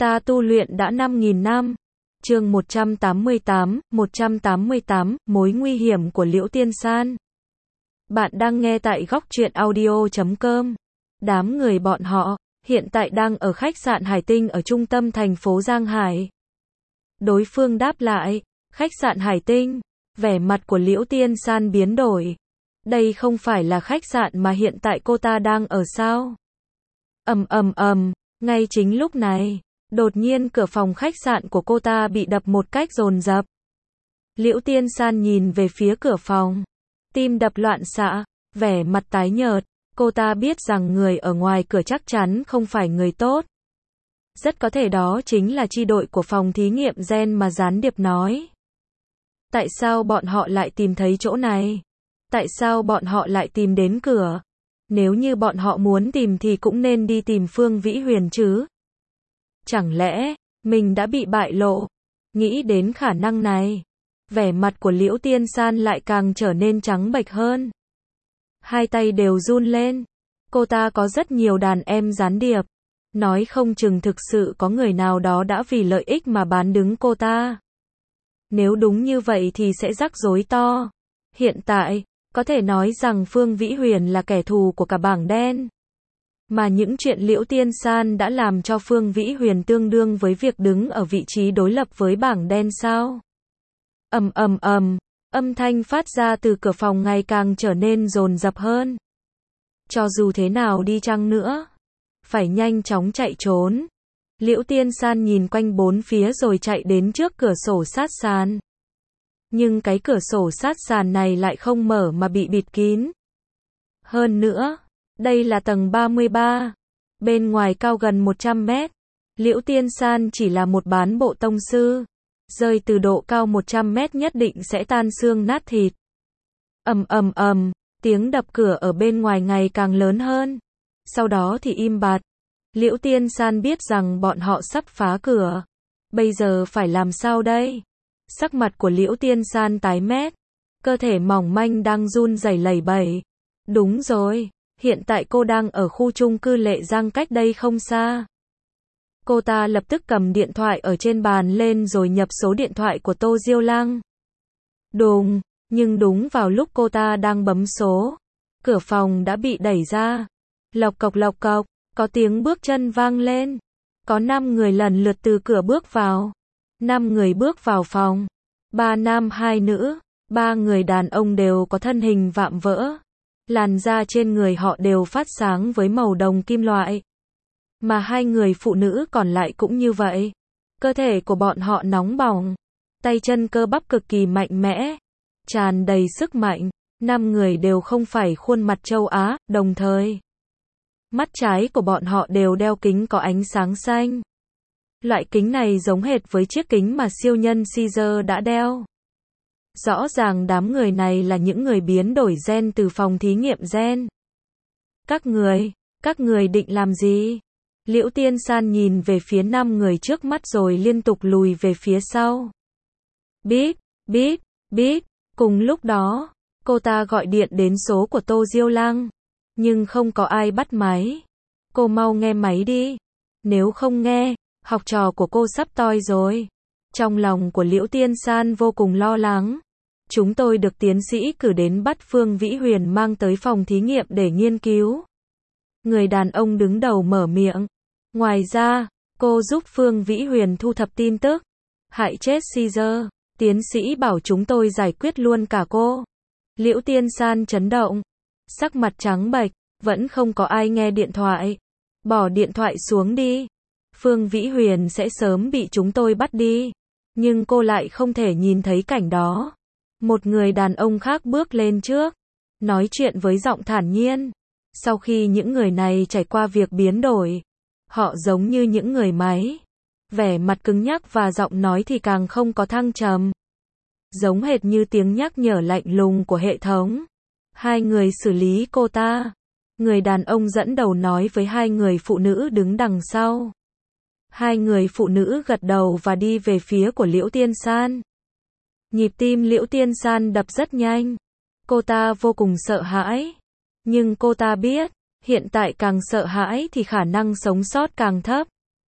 Ta tu luyện đã 5.000 năm. Chương 188, mối nguy hiểm của Liễu Tiên San. Bạn đang nghe tại Góc Truyện Audio.com. Đám người bọn họ hiện tại đang ở khách sạn Hải Tinh ở trung tâm thành phố Giang Hải. Đối phương đáp lại, khách sạn Hải Tinh. Vẻ mặt của Liễu Tiên San biến đổi. Đây không phải là khách sạn mà hiện tại cô ta đang ở sao? Ngay chính lúc này, đột nhiên cửa phòng khách sạn của cô ta bị đập một cách dồn dập. Liễu Tiên San nhìn về phía cửa phòng, tim đập loạn xạ, vẻ mặt tái nhợt, cô ta biết rằng người ở ngoài cửa chắc chắn không phải người tốt. Rất có thể đó chính là chi đội của phòng thí nghiệm gen mà gián điệp nói. Tại sao bọn họ lại tìm thấy chỗ này? Tại sao bọn họ lại tìm đến cửa? Nếu như bọn họ muốn tìm thì cũng nên đi tìm Phương Vĩ Huyền chứ. Chẳng lẽ, mình đã bị bại lộ? Nghĩ đến khả năng này, vẻ mặt của Liễu Tiên San lại càng trở nên trắng bệch hơn. Hai tay đều run lên. Cô ta có rất nhiều đàn em gián điệp. Nói không chừng thực sự có người nào đó đã vì lợi ích mà bán đứng cô ta. Nếu đúng như vậy thì sẽ rắc rối to. Hiện tại, có thể nói rằng Phương Vĩ Huyền là kẻ thù của cả bảng đen. Mà những chuyện Liễu Tiên San đã làm cho Phương Vĩ Huyền tương đương với việc đứng ở vị trí đối lập với bảng đen sao? Âm thanh phát ra từ cửa phòng ngày càng trở nên dồn dập hơn. Cho dù thế nào đi chăng nữa, phải nhanh chóng chạy trốn. Liễu Tiên San nhìn quanh bốn phía rồi chạy đến trước cửa sổ sát sàn. Nhưng cái cửa sổ sát sàn này lại không mở mà bị bịt kín. Hơn nữa, đây là tầng 33. Bên ngoài cao gần 100 mét. Liễu Tiên San chỉ là một bán bộ tông sư. Rơi từ độ cao 100 mét nhất định sẽ tan xương nát thịt. Tiếng đập cửa ở bên ngoài ngày càng lớn hơn. Sau đó thì im bặt. Liễu Tiên San biết rằng bọn họ sắp phá cửa. Bây giờ phải làm sao đây? Sắc mặt của Liễu Tiên San tái mét. Cơ thể mỏng manh đang run rẩy lẩy bẩy. Đúng rồi, hiện tại cô đang ở khu chung cư Lệ Giang cách đây không xa. Cô ta lập tức cầm điện thoại ở trên bàn lên rồi nhập số điện thoại của Tô Diêu Lăng. Đùng, nhưng đúng vào lúc cô ta đang bấm số, cửa phòng đã bị đẩy ra. Lộc cộc, có tiếng bước chân vang lên. Có 5 người lần lượt từ cửa bước vào. 5 người bước vào phòng. 3 nam 2 nữ, 3 người đàn ông đều có thân hình vạm vỡ. Làn da trên người họ đều phát sáng với màu đồng kim loại. Mà 2 người phụ nữ còn lại cũng như vậy. Cơ thể của bọn họ nóng bỏng. Tay chân cơ bắp cực kỳ mạnh mẽ. Tràn đầy sức mạnh. 5 người đều không phải khuôn mặt châu Á, đồng thời. Mắt trái của bọn họ đều đeo kính có ánh sáng xanh. Loại kính này giống hệt với chiếc kính mà siêu nhân Caesar đã đeo. Rõ ràng đám người này là những người biến đổi gen từ phòng thí nghiệm gen. Các người định làm gì? Liễu Tiên San nhìn về phía 5 người trước mắt rồi liên tục lùi về phía sau. Bíp. Cùng lúc đó, cô ta gọi điện đến số của Tô Diêu Lăng. Nhưng không có ai bắt máy. Cô mau nghe máy đi. Nếu không nghe, học trò của cô sắp toi rồi. Trong lòng của Liễu Tiên San vô cùng lo lắng. Chúng tôi được tiến sĩ cử đến bắt Phương Vĩ Huyền mang tới phòng thí nghiệm để nghiên cứu. Người đàn ông đứng đầu mở miệng. Ngoài ra, cô giúp Phương Vĩ Huyền thu thập tin tức. Hại chết Caesar. Tiến sĩ bảo chúng tôi giải quyết luôn cả cô. Liễu Tiên San chấn động. Sắc mặt trắng bệch, vẫn không có ai nghe điện thoại. Bỏ điện thoại xuống đi. Phương Vĩ Huyền sẽ sớm bị chúng tôi bắt đi. Nhưng cô lại không thể nhìn thấy cảnh đó. Một người đàn ông khác bước lên trước. Nói chuyện với giọng thản nhiên. Sau khi những người này trải qua việc biến đổi, họ giống như những người máy. Vẻ mặt cứng nhắc và giọng nói thì càng không có thăng trầm. Giống hệt như tiếng nhắc nhở lạnh lùng của hệ thống. 2 người xử lý cô ta. Người đàn ông dẫn đầu nói với 2 người phụ nữ đứng đằng sau. 2 người phụ nữ gật đầu và đi về phía của Liễu Tiên San. Nhịp tim Liễu Tiên San đập rất nhanh. Cô ta vô cùng sợ hãi. Nhưng cô ta biết, hiện tại càng sợ hãi thì khả năng sống sót càng thấp.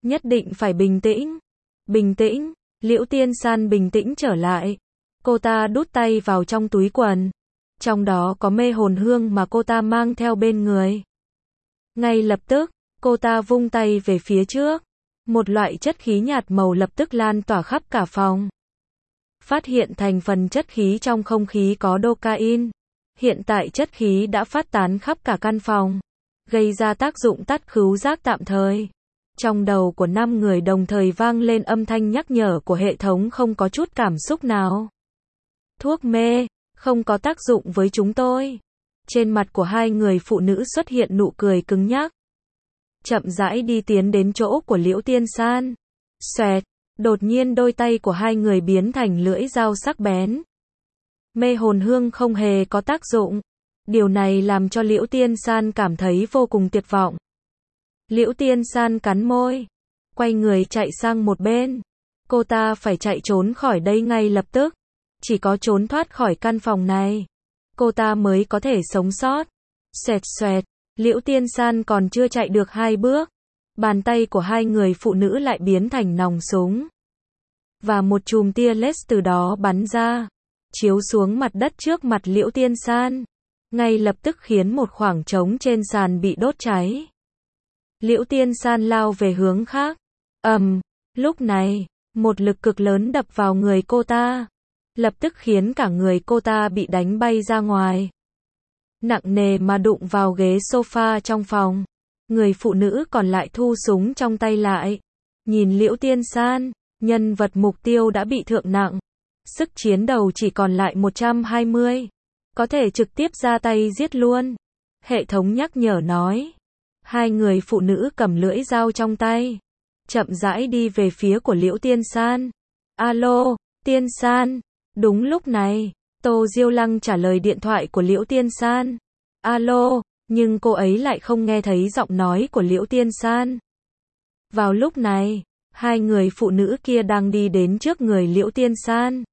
Nhất định phải bình tĩnh. Bình tĩnh. Liễu Tiên San bình tĩnh trở lại. Cô ta đút tay vào trong túi quần. Trong đó có mê hồn hương mà cô ta mang theo bên người. Ngay lập tức, cô ta vung tay về phía trước. Một loại chất khí nhạt màu lập tức lan tỏa khắp cả phòng. Phát hiện thành phần chất khí trong không khí có cocaine. Hiện tại chất khí đã phát tán khắp cả căn phòng, gây ra tác dụng tắt khứu giác tạm thời. Trong đầu của 5 người đồng thời vang lên âm thanh nhắc nhở của hệ thống không có chút cảm xúc nào. Thuốc mê, không có tác dụng với chúng tôi. Trên mặt của 2 người phụ nữ xuất hiện nụ cười cứng nhắc. Chậm rãi đi tiến đến chỗ của Liễu Tiên San. Xoẹt, đột nhiên đôi tay của 2 người biến thành lưỡi dao sắc bén. Mê hồn hương không hề có tác dụng. Điều này làm cho Liễu Tiên San cảm thấy vô cùng tuyệt vọng. Liễu Tiên San cắn môi, quay người chạy sang một bên. Cô ta phải chạy trốn khỏi đây ngay lập tức. Chỉ có trốn thoát khỏi căn phòng này, cô ta mới có thể sống sót. Xoẹt xoẹt, Liễu Tiên San còn chưa chạy được 2 bước. Bàn tay của 2 người phụ nữ lại biến thành nòng súng. Và một chùm tia laser từ đó bắn ra, chiếu xuống mặt đất trước mặt Liễu Tiên San. Ngay lập tức khiến một khoảng trống trên sàn bị đốt cháy. Liễu Tiên San lao về hướng khác. Lúc này, một lực cực lớn đập vào người cô ta. Lập tức khiến cả người cô ta bị đánh bay ra ngoài. Nặng nề mà đụng vào ghế sofa trong phòng. Người phụ nữ còn lại thu súng trong tay lại. Nhìn Liễu Tiên San, nhân vật mục tiêu đã bị thương nặng. Sức chiến đầu chỉ còn lại 120. Có thể trực tiếp ra tay giết luôn. Hệ thống nhắc nhở nói. 2 người phụ nữ cầm lưỡi dao trong tay. Chậm rãi đi về phía của Liễu Tiên San. Alo, Tiên San. Đúng lúc này, Tô Diêu Lăng trả lời điện thoại của Liễu Tiên San. Alo, nhưng cô ấy lại không nghe thấy giọng nói của Liễu Tiên San. Vào lúc này, 2 người phụ nữ kia đang đi đến trước người Liễu Tiên San.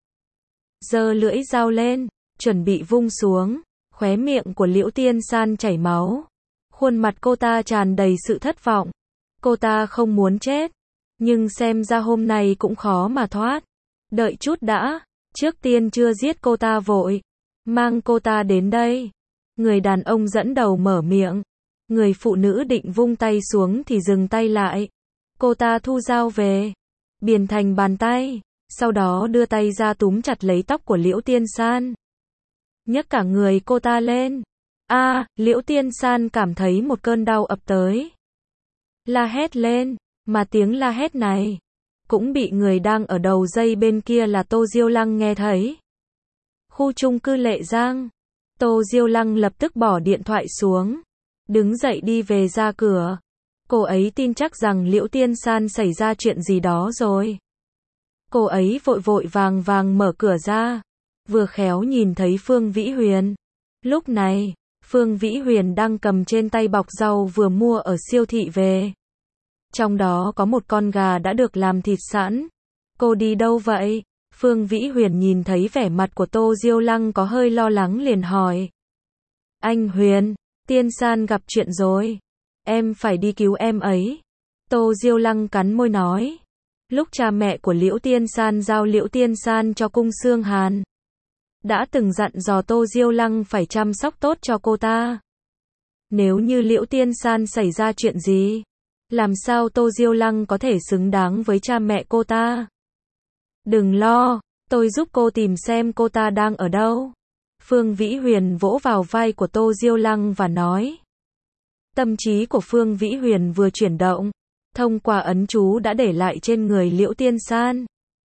Giơ lưỡi dao lên, chuẩn bị vung xuống. Khóe miệng của Liễu Tiên San chảy máu. Khuôn mặt cô ta tràn đầy sự thất vọng. Cô ta không muốn chết, nhưng xem ra hôm nay cũng khó mà thoát. Đợi chút đã, trước tiên chưa giết cô ta vội. Mang cô ta đến đây. Người đàn ông dẫn đầu mở miệng. Người phụ nữ định vung tay xuống thì dừng tay lại. Cô ta thu dao về, biến thành bàn tay. Sau đó đưa tay ra túm chặt lấy tóc của Liễu Tiên San. Nhấc cả người cô ta lên. Liễu Tiên San cảm thấy một cơn đau ập tới. La hét lên, mà tiếng la hét này cũng bị người đang ở đầu dây bên kia là Tô Diêu Lăng nghe thấy. Khu chung cư Lệ Giang. Tô Diêu Lăng lập tức bỏ điện thoại xuống, đứng dậy đi về ra cửa. Cô ấy tin chắc rằng Liễu Tiên San xảy ra chuyện gì đó rồi. Cô ấy vội vội vàng vàng mở cửa ra, vừa khéo nhìn thấy Phương Vĩ Huyền. Lúc này, Phương Vĩ Huyền đang cầm trên tay bọc rau vừa mua ở siêu thị về. Trong đó có một con gà đã được làm thịt sẵn. Cô đi đâu vậy? Phương Vĩ Huyền nhìn thấy vẻ mặt của Tô Diêu Lăng có hơi lo lắng liền hỏi. Anh Huyền, Tiên San gặp chuyện rồi. Em phải đi cứu em ấy. Tô Diêu Lăng cắn môi nói. Lúc cha mẹ của Liễu Tiên San giao Liễu Tiên San cho Cung Xương Hàn, đã từng dặn dò Tô Diêu Lăng phải chăm sóc tốt cho cô ta. Nếu như Liễu Tiên San xảy ra chuyện gì, làm sao Tô Diêu Lăng có thể xứng đáng với cha mẹ cô ta? Đừng lo, tôi giúp cô tìm xem cô ta đang ở đâu. Phương Vĩ Huyền vỗ vào vai của Tô Diêu Lăng và nói. Tâm trí của Phương Vĩ Huyền vừa chuyển động, thông qua ấn chú đã để lại trên người Liễu Tiên San,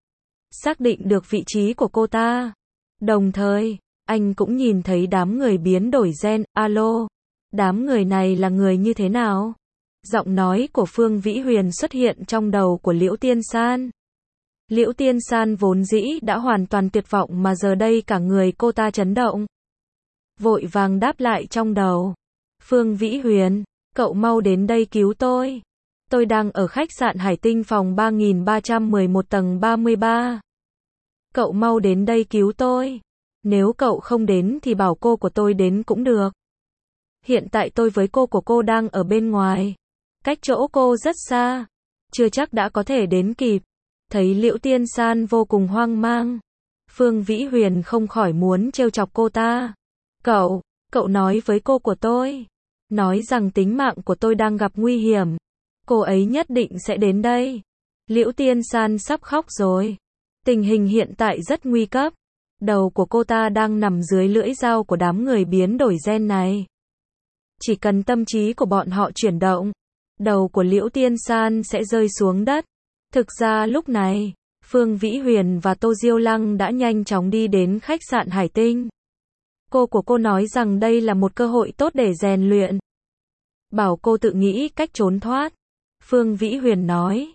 xác định được vị trí của cô ta. Đồng thời, anh cũng nhìn thấy đám người biến đổi gen. Alo, đám người này là người như thế nào? Giọng nói của Phương Vĩ Huyền xuất hiện trong đầu của Liễu Tiên San. Liễu Tiên San vốn dĩ đã hoàn toàn tuyệt vọng mà giờ đây cả người cô ta chấn động. Vội vàng đáp lại trong đầu. Phương Vĩ Huyền, cậu mau đến đây cứu tôi. Tôi đang ở khách sạn Hải Tinh phòng 3311 tầng 33. Cậu mau đến đây cứu tôi. Nếu cậu không đến thì bảo cô của tôi đến cũng được. Hiện tại tôi với cô của cô đang ở bên ngoài, cách chỗ cô rất xa. chưa chắc đã có thể đến kịp. Thấy Liễu Tiên San vô cùng hoang mang, Phương Vĩ Huyền không khỏi muốn trêu chọc cô ta. Cậu nói với cô của tôi, nói rằng tính mạng của tôi đang gặp nguy hiểm. Cô ấy nhất định sẽ đến đây. Liễu Tiên San sắp khóc rồi. Tình hình hiện tại rất nguy cấp. Đầu của cô ta đang nằm dưới lưỡi dao của đám người biến đổi gen này. Chỉ cần tâm trí của bọn họ chuyển động, đầu của Liễu Tiên San sẽ rơi xuống đất. Thực ra lúc này, Phương Vĩ Huyền và Tô Diêu Lăng đã nhanh chóng đi đến khách sạn Hải Tinh. Cô của cô nói rằng đây là một cơ hội tốt để rèn luyện. Bảo cô tự nghĩ cách trốn thoát. Phương Vĩ Huyền nói,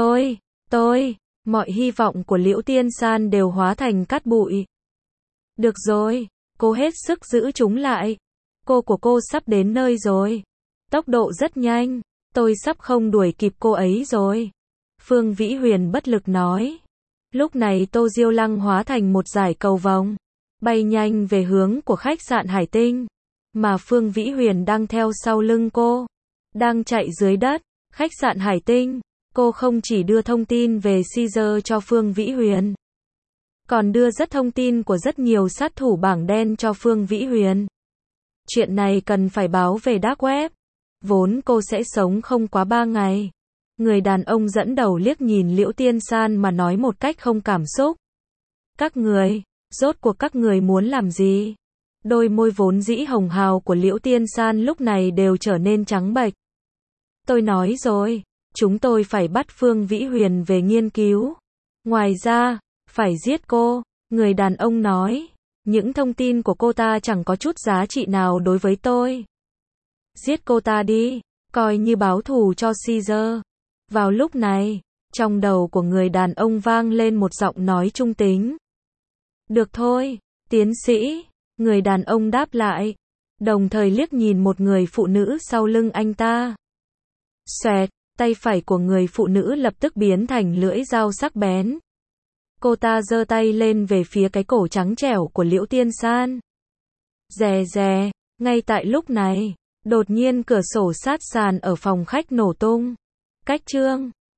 mọi hy vọng của Liễu Tiên San đều hóa thành cát bụi. Được rồi, cô hết sức giữ chúng lại. Cô của cô sắp đến nơi rồi. Tốc độ rất nhanh, tôi sắp không đuổi kịp cô ấy rồi. Phương Vĩ Huyền bất lực nói. Lúc này Tô Diêu Lăng hóa thành một dải cầu vồng, bay nhanh về hướng của khách sạn Hải Tinh. Mà Phương Vĩ Huyền đang theo sau lưng cô, đang chạy dưới đất. Khách sạn Hải Tinh, cô không chỉ đưa thông tin về Caesar cho Phương Vĩ Huyền, còn đưa rất thông tin của rất nhiều sát thủ bảng đen cho Phương Vĩ Huyền. Chuyện này cần phải báo về dark web. Vốn cô sẽ sống không quá 3 ngày. Người đàn ông dẫn đầu liếc nhìn Liễu Tiên San mà nói một cách không cảm xúc. Các người, rốt cuộc các người muốn làm gì? Đôi môi vốn dĩ hồng hào của Liễu Tiên San lúc này đều trở nên trắng bệch. Tôi nói rồi, chúng tôi phải bắt Phương Vĩ Huyền về nghiên cứu. Ngoài ra, phải giết cô, người đàn ông nói. Những thông tin của cô ta chẳng có chút giá trị nào đối với tôi. Giết cô ta đi, coi như báo thù cho Caesar. Vào lúc này, trong đầu của người đàn ông vang lên một giọng nói trung tính. Được thôi, tiến sĩ, người đàn ông đáp lại, đồng thời liếc nhìn một người phụ nữ sau lưng anh ta. Xoẹt, tay phải của người phụ nữ lập tức biến thành lưỡi dao sắc bén. Cô ta giơ tay lên về phía cái cổ trắng trẻo của Liễu Tiên San. Rè rè, ngay tại lúc này, đột nhiên cửa sổ sát sàn ở phòng khách nổ tung. Cách chương